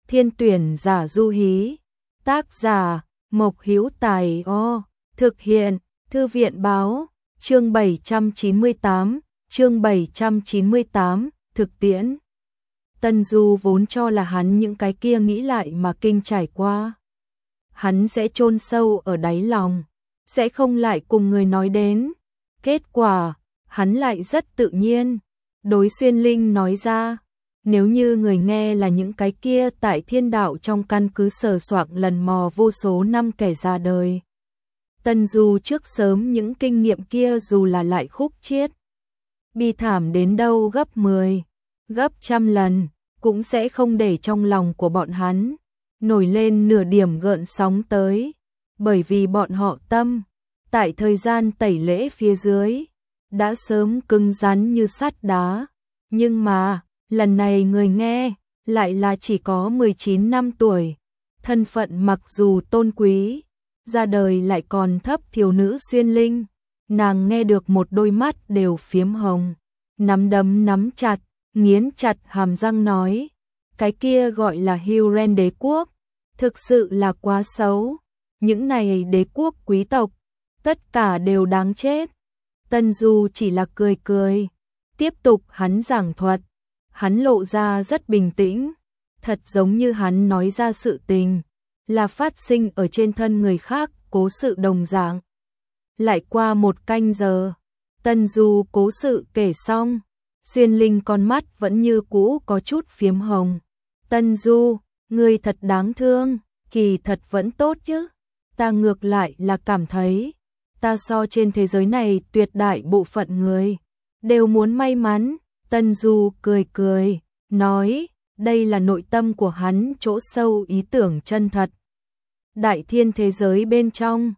Thiên tuyển giả du hí. Tác giả Mộc Hữu Tài. Thực hiện Thư viện báo. Chương 798, thực tiễn. Tân Du vốn cho là hắn những cái kia nghĩ lại mà kinh trải qua, hắn sẽ chôn sâu ở đáy lòng, sẽ không lại cùng người nói đến. Kết quả, hắn lại rất tự nhiên đối Xuyên Linh nói ra. Nếu như người nghe là những cái kia tại Thiên Đạo trong căn cứ sờ soạng lần mò vô số năm kẻ ra đời, Tân Du trước sớm những kinh nghiệm kia dù là lại khúc chiết, bi thảm đến đâu gấp 10, gấp trăm lần, cũng sẽ không để trong lòng của bọn hắn nổi lên nửa điểm gợn sóng tới, bởi vì bọn họ tâm, tại thời gian tẩy lễ phía dưới, đã sớm cứng rắn như sắt đá. Nhưng mà, lần này người nghe, lại là chỉ có 19 năm tuổi, thân phận mặc dù tôn quý, ra đời lại còn thấp thiếu nữ Xuyên Linh. Nàng nghe được một đôi mắt đều phiếm hồng, nắm đấm nắm chặt, nghiến chặt hàm răng nói, cái kia gọi là Huron đế quốc, thực sự là quá xấu, những này đế quốc quý tộc, tất cả đều đáng chết. Tân Du chỉ là cười cười, tiếp tục hắn giảng thuật, hắn lộ ra rất bình tĩnh, thật giống như hắn nói ra sự tình, là phát sinh ở trên thân người khác cố sự đồng dạng. Lại qua một canh giờ, Tân Du cố sự kể xong, Xuyên Linh con mắt vẫn như cũ có chút phiếm hồng. Tân Du, ngươi thật đáng thương, kỳ thật vẫn tốt chứ. Ta ngược lại là cảm thấy, ta so trên thế giới này tuyệt đại bộ phận người đều muốn may mắn. Tân Du cười cười, nói, đây là nội tâm của hắn chỗ sâu ý tưởng chân thật. Đại thiên thế giới bên trong,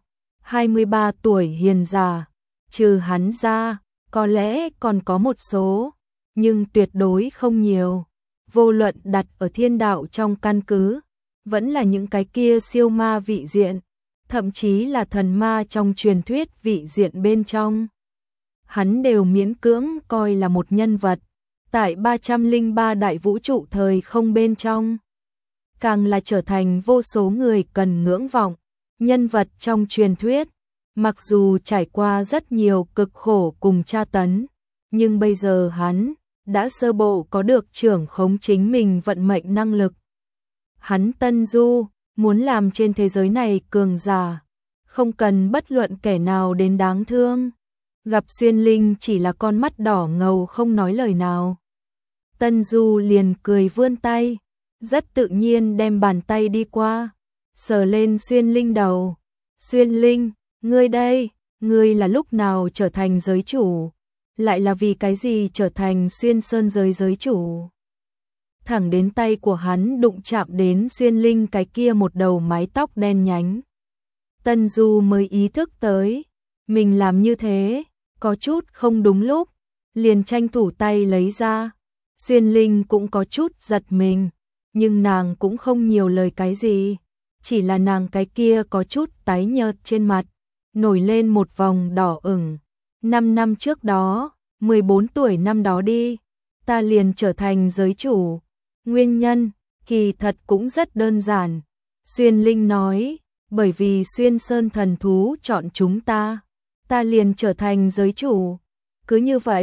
23 tuổi hiền già, trừ hắn ra, có lẽ còn có một số, nhưng tuyệt đối không nhiều. Vô luận đặt ở Thiên Đạo trong căn cứ, vẫn là những cái kia siêu ma vị diện, thậm chí là thần ma trong truyền thuyết vị diện bên trong. Hắn đều miễn cưỡng coi là một nhân vật, tại 303 đại vũ trụ thời không bên trong. Càng là trở thành vô số người cần ngưỡng vọng, nhân vật trong truyền thuyết. Mặc dù trải qua rất nhiều cực khổ cùng tra tấn, nhưng bây giờ hắn đã sơ bộ có được trưởng khống chính mình vận mệnh năng lực. Hắn Tân Du muốn làm trên thế giới này cường giả, không cần bất luận kẻ nào đến đáng thương. Gặp Xuyên Linh chỉ là con mắt đỏ ngầu không nói lời nào. Tân Du liền cười vươn tay, rất tự nhiên đem bàn tay đi qua, sờ lên Xuyên Linh đầu. Xuyên Linh, ngươi đây, ngươi là lúc nào trở thành giới chủ? Lại là vì cái gì trở thành Xuyên Sơn giới giới chủ? Thẳng đến tay của hắn đụng chạm đến Xuyên Linh cái kia một đầu mái tóc đen nhánh. Tân Du mới ý thức tới, mình làm như thế, có chút không đúng lúc, liền tranh thủ tay lấy ra. Xuyên Linh cũng có chút giật mình, nhưng nàng cũng không nhiều lời cái gì, chỉ là nàng cái kia có chút tái nhợt trên mặt, nổi lên một vòng đỏ ửng. 5 năm trước đó, 14 tuổi năm đó đi, ta liền trở thành giới chủ. Nguyên nhân, kỳ thật cũng rất đơn giản. Xuyên Linh nói, bởi vì Xuyên Sơn thần thú chọn chúng ta liền trở thành giới chủ. Cứ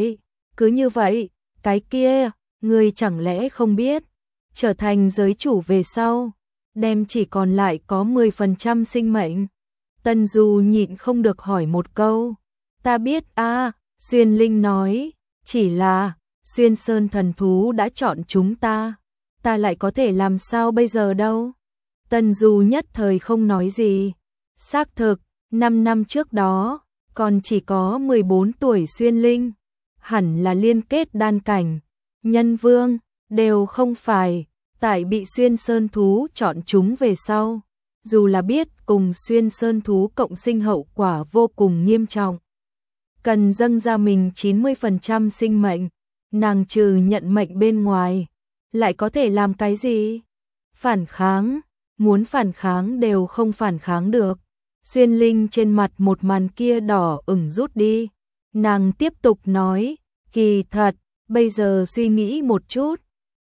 như vậy, cái kia, ngươi chẳng lẽ không biết, trở thành giới chủ về sau, đem chỉ còn lại có 10% sinh mệnh. Tân Du nhịn không được hỏi một câu. Ta biết a, Xuyên Linh nói, chỉ là Xuyên Sơn thần thú đã chọn chúng ta lại có thể làm sao bây giờ đâu. Tân Du nhất thời không nói gì. Xác thực, 5 năm trước đó, còn chỉ có 14 tuổi Xuyên Linh, hẳn là liên kết đan cảnh, nhân vương, đều không phải, tại bị Xuyên Sơn thú chọn chúng về sau. Dù là biết cùng Xuyên Sơn thú cộng sinh hậu quả vô cùng nghiêm trọng, cần dâng ra mình 90% sinh mệnh, nàng trừ nhận mệnh bên ngoài, lại có thể làm cái gì? Phản kháng, muốn phản kháng đều không phản kháng được. Xuyên Linh trên mặt một màn kia đỏ ửng rút đi, nàng tiếp tục nói, kỳ thật, bây giờ suy nghĩ một chút,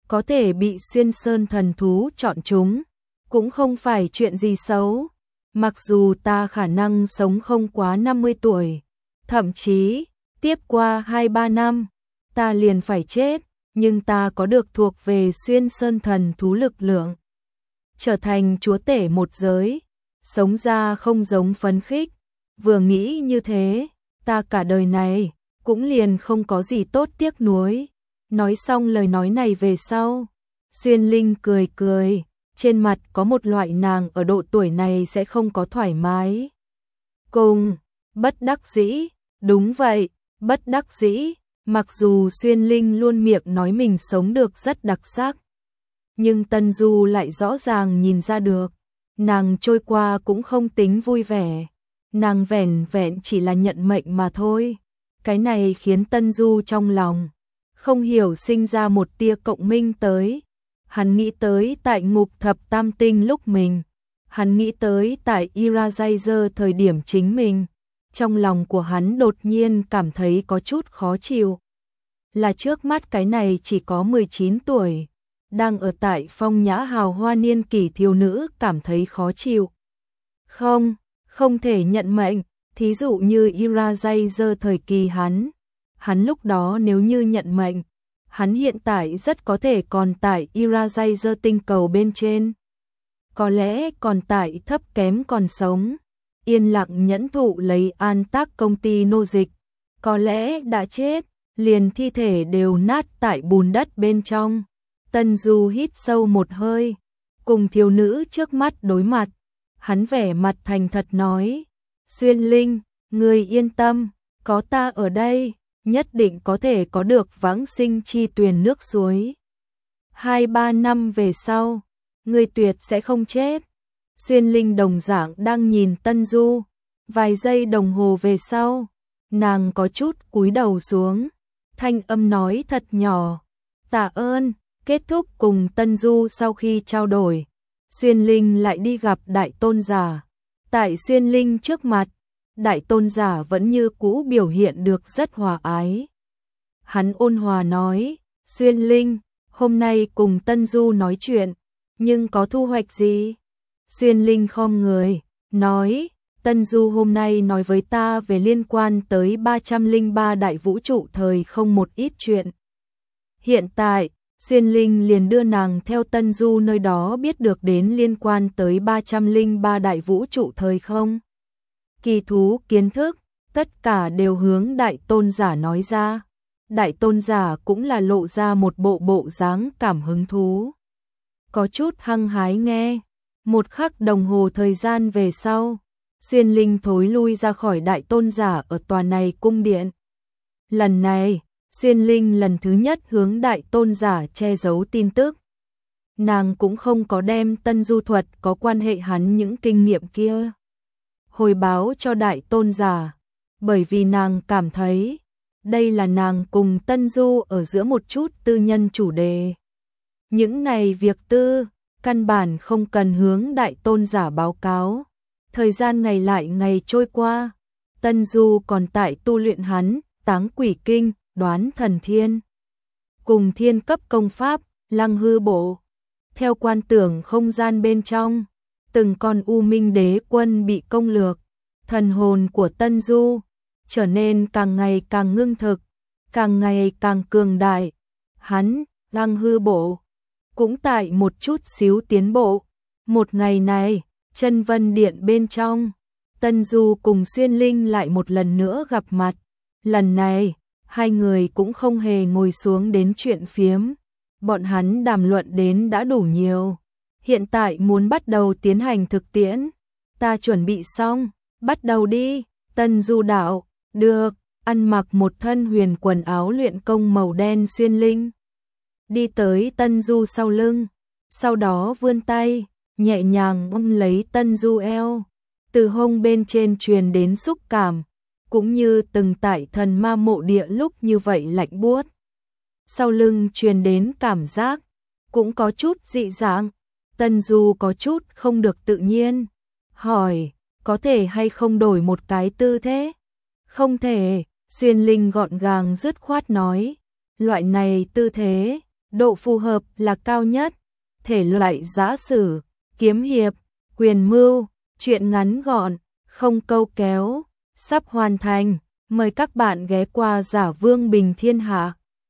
có thể bị xuyên sơn thần thú chọn chúng, cũng không phải chuyện gì xấu. Mặc dù ta khả năng sống không quá 50 tuổi, thậm chí tiếp qua 2-3 năm, ta liền phải chết, nhưng ta có được thuộc về xuyên sơn thần thú lực lượng. Trở thành chúa tể một giới, sống ra không giống phấn khích, vừa nghĩ như thế, ta cả đời này cũng liền không có gì tốt tiếc nuối. Nói xong lời nói này về sau, Xuyên Linh cười cười, trên mặt có một loại nàng ở độ tuổi này sẽ không có thoải mái. Cùng, bất đắc dĩ, đúng vậy, bất đắc dĩ, mặc dù Xuyên Linh luôn miệng nói mình sống được rất đặc sắc, nhưng Tân Du lại rõ ràng nhìn ra được, nàng trôi qua cũng không tính vui vẻ, nàng vẻn vẹn chỉ là nhận mệnh mà thôi. Cái này khiến Tân Du trong lòng không hiểu sinh ra một tia cộng minh tới. Hắn nghĩ tới tại ngục thập tam tinh lúc mình, hắn nghĩ tới tại Irajazer thời điểm chính mình, trong lòng của hắn đột nhiên cảm thấy có chút khó chịu. Là trước mắt cái này chỉ có 19 tuổi, đang ở tại phong nhã hào hoa niên kỷ thiếu nữ cảm thấy khó chịu. Không thể nhận mệnh, thí dụ như Irajazer thời kỳ hắn lúc đó nếu như nhận mệnh, hắn hiện tại rất có thể còn tại Irajazer tinh cầu bên trên. Có lẽ còn tại thấp kém còn sống, yên lặng nhẫn thụ lấy an tác công ty nô dịch. Có lẽ đã chết, liền thi thể đều nát tại bùn đất bên trong. Tân Du hít sâu một hơi, cùng thiếu nữ trước mắt đối mặt. Hắn vẻ mặt thành thật nói, Xuyên Linh, ngươi yên tâm, có ta ở đây, nhất định có thể có được vãng sinh chi tuyền nước suối. 2-3 năm về sau, ngươi tuyệt sẽ không chết. Xuyên Linh đồng dạng đang nhìn Tân Du, vài giây đồng hồ về sau, nàng có chút cúi đầu xuống, thanh âm nói thật nhỏ, tạ ơn. Kết thúc cùng Tân Du sau khi trao đổi, Xuyên Linh lại đi gặp Đại Tôn Giả. Tại Xuyên Linh trước mặt, Đại Tôn Giả vẫn như cũ biểu hiện được rất hòa ái. Hắn ôn hòa nói, Xuyên Linh, hôm nay cùng Tân Du nói chuyện, nhưng có thu hoạch gì? Xuyên Linh khom người, nói, Tân Du hôm nay nói với ta về liên quan tới 303 đại vũ trụ thời không một ít chuyện. Hiện tại, Xuyên Linh liền đưa nàng theo Tân Du nơi đó biết được đến liên quan tới 303 đại vũ trụ thời không. Kỳ thú kiến thức, tất cả đều hướng Đại Tôn Giả nói ra. Đại Tôn Giả cũng là lộ ra một bộ dáng cảm hứng thú. Có chút hăng hái nghe. Một khắc đồng hồ thời gian về sau, Xuyên Linh thối lui ra khỏi Đại Tôn Giả ở tòa này cung điện. Lần này, Xuyên Linh lần thứ nhất hướng Đại Tôn Giả che giấu tin tức. Nàng cũng không có đem Tân Du thuật có quan hệ hắn những kinh nghiệm kia hồi báo cho Đại Tôn Giả, bởi vì nàng cảm thấy đây là nàng cùng Tân Du ở giữa một chút tư nhân chủ đề. Những này việc tư, căn bản không cần hướng Đại Tôn Giả báo cáo. Thời gian ngày lại ngày trôi qua, Tân Du còn tại tu luyện hắn Táng Quỷ Kinh, Đoán Thần Thiên, cùng thiên cấp công pháp, Lăng Hư Bộ. Theo quan tưởng không gian bên trong, từng con U Minh Đế quân bị công lược, thần hồn của Tân Du trở nên càng ngày càng ngưng thực, càng ngày càng cường đại. Hắn, Lăng Hư Bộ, cũng tại một chút xíu tiến bộ. Một ngày này, Chân Vân Điện bên trong, Tân Du cùng Xuyên Linh lại một lần nữa gặp mặt. Lần này, hai người cũng không hề ngồi xuống đến chuyện phiếm. Bọn hắn đàm luận đến đã đủ nhiều. Hiện tại muốn bắt đầu tiến hành thực tiễn. Ta chuẩn bị xong, bắt đầu đi. Tân Du đạo, được, ăn mặc một thân huyền quần áo luyện công màu đen Xuyên Linh. Đi tới Tân Du sau lưng, sau đó vươn tay, nhẹ nhàng ôm lấy Tân Du eo. Từ hông bên trên truyền đến xúc cảm, cũng như từng tại thần ma mộ địa lúc như vậy lạnh buốt. Sau lưng truyền đến cảm giác, cũng có chút dị dạng. Tân Du có chút không được tự nhiên, hỏi, có thể hay không đổi một cái tư thế? Không thể, Xuyên Linh gọn gàng dứt khoát nói, loại này tư thế, độ phù hợp là cao nhất. Thể loại giã sử, kiếm hiệp, quyền mưu, truyện ngắn gọn, không câu kéo, sắp hoàn thành. Mời các bạn ghé qua Giả Vương Bình Thiên Hạ.